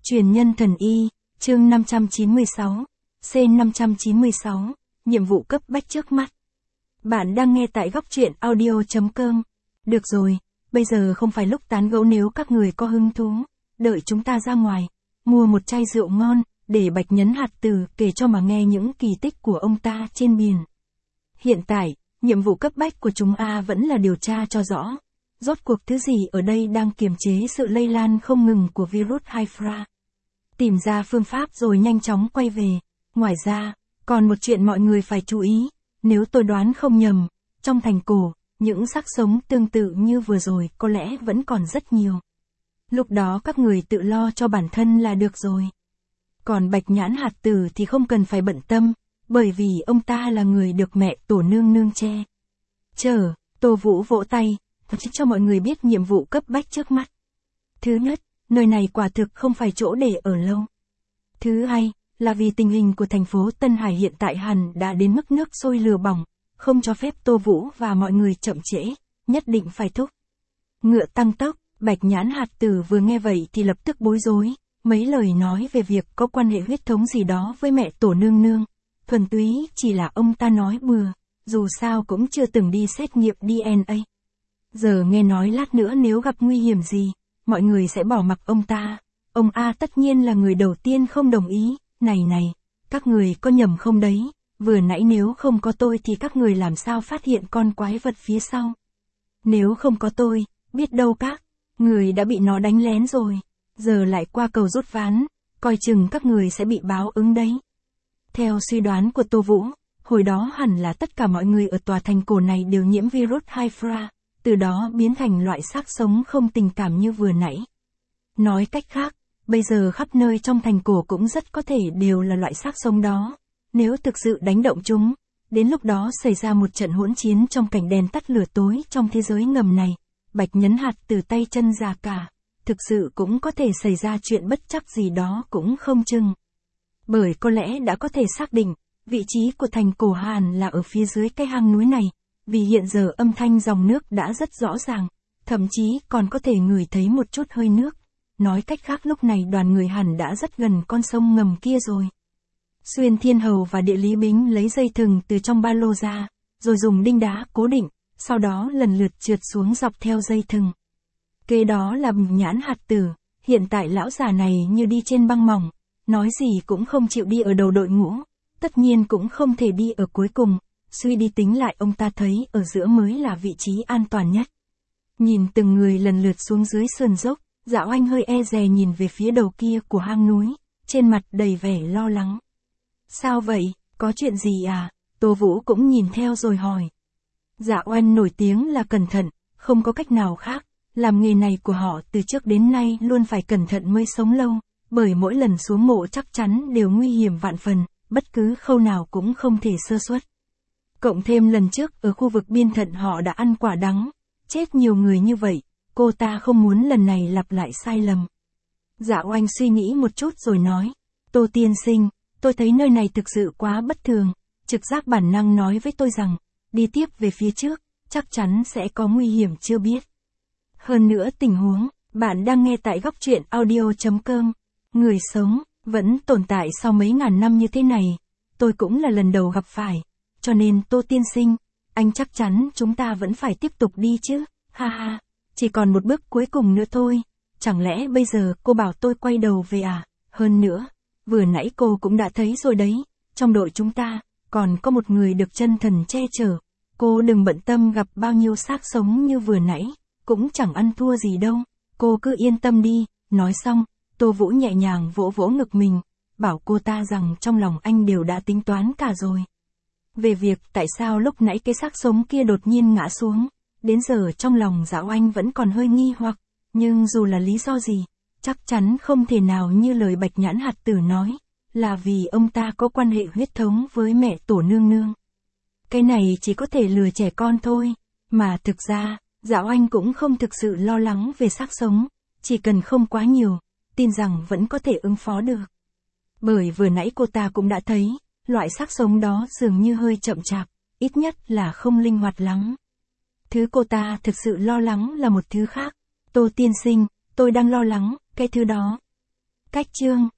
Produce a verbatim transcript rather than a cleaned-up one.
Truyền nhân thần y, chương năm trăm chín mươi sáu, C năm trăm chín mươi sáu, nhiệm vụ cấp bách trước mắt. Bạn đang nghe tại góc truyện audio chấm com. Được rồi, bây giờ không phải lúc tán gẫu, nếu các người có hứng thú, đợi chúng ta ra ngoài, mua một chai rượu ngon, để Bạch Nhấn Hạt Tử kể cho mà nghe những kỳ tích của ông ta trên biển. Hiện tại, nhiệm vụ cấp bách của chúng ta vẫn là điều tra cho rõ, rốt cuộc thứ gì ở đây đang kiềm chế sự lây lan không ngừng của virus Hydra. Tìm ra phương pháp rồi nhanh chóng quay về. Ngoài ra, còn một chuyện mọi người phải chú ý, nếu tôi đoán không nhầm, trong thành cổ, những xác sống tương tự như vừa rồi có lẽ vẫn còn rất nhiều. Lúc đó các người tự lo cho bản thân là được rồi. Còn Bạch Nhãn Hạt Tử thì không cần phải bận tâm, bởi vì ông ta là người được mẹ tổ nương nương che chở. Tô Vũ vỗ tay, thật cho mọi người biết nhiệm vụ cấp bách trước mắt. Thứ nhất, nơi này quả thực không phải chỗ để ở lâu. Thứ hai, là vì tình hình của thành phố Tân Hải hiện tại hẳn đã đến mức nước sôi lửa bỏng, không cho phép Tô Vũ và mọi người chậm trễ, nhất định phải thúc ngựa tăng tốc. Bạch Nhãn Hạt Tử vừa nghe vậy thì lập tức bối rối, mấy lời nói về việc có quan hệ huyết thống gì đó với mẹ tổ nương nương, thuần túy chỉ là ông ta nói bừa, dù sao cũng chưa từng đi xét nghiệm đê en a. Giờ nghe nói lát nữa nếu gặp nguy hiểm gì, mọi người sẽ bỏ mặc ông ta. Ông A tất nhiên là người đầu tiên không đồng ý. Này này, các người có nhầm không đấy, vừa nãy nếu không có tôi thì các người làm sao phát hiện con quái vật phía sau. Nếu không có tôi, biết đâu các người đã bị nó đánh lén rồi, giờ lại qua cầu rút ván, coi chừng các người sẽ bị báo ứng đấy. Theo suy đoán của Tô Vũ, hồi đó hẳn là tất cả mọi người ở tòa thành cổ này đều nhiễm virus Hydra, từ đó biến thành loại xác sống không tình cảm như vừa nãy. Nói cách khác, bây giờ khắp nơi trong thành cổ cũng rất có thể đều là loại xác sống đó. Nếu thực sự đánh động chúng, đến lúc đó xảy ra một trận hỗn chiến trong cảnh đèn tắt lửa tối trong thế giới ngầm này, Bạch Nhấn Hạt từ tay chân già cả, thực sự cũng có thể xảy ra chuyện bất trắc gì đó cũng không chừng. Bởi có lẽ đã có thể xác định, vị trí của thành cổ Hàn là ở phía dưới cái hang núi này, vì hiện giờ âm thanh dòng nước đã rất rõ ràng, thậm chí còn có thể ngửi thấy một chút hơi nước. Nói cách khác lúc này đoàn người hẳn đã rất gần con sông ngầm kia rồi. Xuyên Thiên Hầu và Địa Lý Bính lấy dây thừng từ trong ba lô ra, rồi dùng đinh đá cố định, sau đó lần lượt trượt xuống dọc theo dây thừng. Kế đó là Bạch Nhãn Hạt Tử, hiện tại lão già này như đi trên băng mỏng, nói gì cũng không chịu đi ở đầu đội ngũ, tất nhiên cũng không thể đi ở cuối cùng, suy đi tính lại ông ta thấy ở giữa mới là vị trí an toàn nhất. Nhìn từng người lần lượt xuống dưới sườn dốc, Dạ Oanh hơi e dè nhìn về phía đầu kia của hang núi, trên mặt đầy vẻ lo lắng. Sao vậy, có chuyện gì à? Tô Vũ cũng nhìn theo rồi hỏi. Dạ Oanh nổi tiếng là cẩn thận, không có cách nào khác, làm nghề này của họ từ trước đến nay luôn phải cẩn thận mới sống lâu, bởi mỗi lần xuống mộ chắc chắn đều nguy hiểm vạn phần, bất cứ khâu nào cũng không thể sơ suất. Cộng thêm lần trước ở khu vực biên thận họ đã ăn quả đắng, chết nhiều người như vậy. Cô ta không muốn lần này lặp lại sai lầm. Dạ Oanh suy nghĩ một chút rồi nói, Tô tiên sinh, tôi thấy nơi này thực sự quá bất thường, trực giác bản năng nói với tôi rằng, đi tiếp về phía trước, chắc chắn sẽ có nguy hiểm chưa biết. Hơn nữa tình huống, bạn đang nghe tại góc truyện audio chấm com, người sống, vẫn tồn tại sau mấy ngàn năm như thế này, tôi cũng là lần đầu gặp phải, cho nên Tô tiên sinh, anh chắc chắn chúng ta vẫn phải tiếp tục đi chứ, ha ha. Chỉ còn một bước cuối cùng nữa thôi, chẳng lẽ bây giờ cô bảo tôi quay đầu về à? Hơn nữa, vừa nãy cô cũng đã thấy rồi đấy, trong đội chúng ta, còn có một người được chân thần che chở, cô đừng bận tâm gặp bao nhiêu xác sống như vừa nãy, cũng chẳng ăn thua gì đâu, cô cứ yên tâm đi. Nói xong, Tô Vũ nhẹ nhàng vỗ vỗ ngực mình, bảo cô ta rằng trong lòng anh đều đã tính toán cả rồi. Về việc tại sao lúc nãy cái xác sống kia đột nhiên ngã xuống, đến giờ trong lòng Dạ Oanh vẫn còn hơi nghi hoặc, nhưng dù là lý do gì, chắc chắn không thể nào như lời Bạch Nhãn Hạt Tử nói, là vì ông ta có quan hệ huyết thống với mẹ tổ nương nương. Cái này chỉ có thể lừa trẻ con thôi, mà thực ra, Dạ Oanh cũng không thực sự lo lắng về xác sống, chỉ cần không quá nhiều, tin rằng vẫn có thể ứng phó được. Bởi vừa nãy cô ta cũng đã thấy, loại xác sống đó dường như hơi chậm chạp, ít nhất là không linh hoạt lắm. Thứ cô ta thực sự lo lắng là một thứ khác. Tô tiên sinh, tôi đang lo lắng, cái thứ đó. Cách chương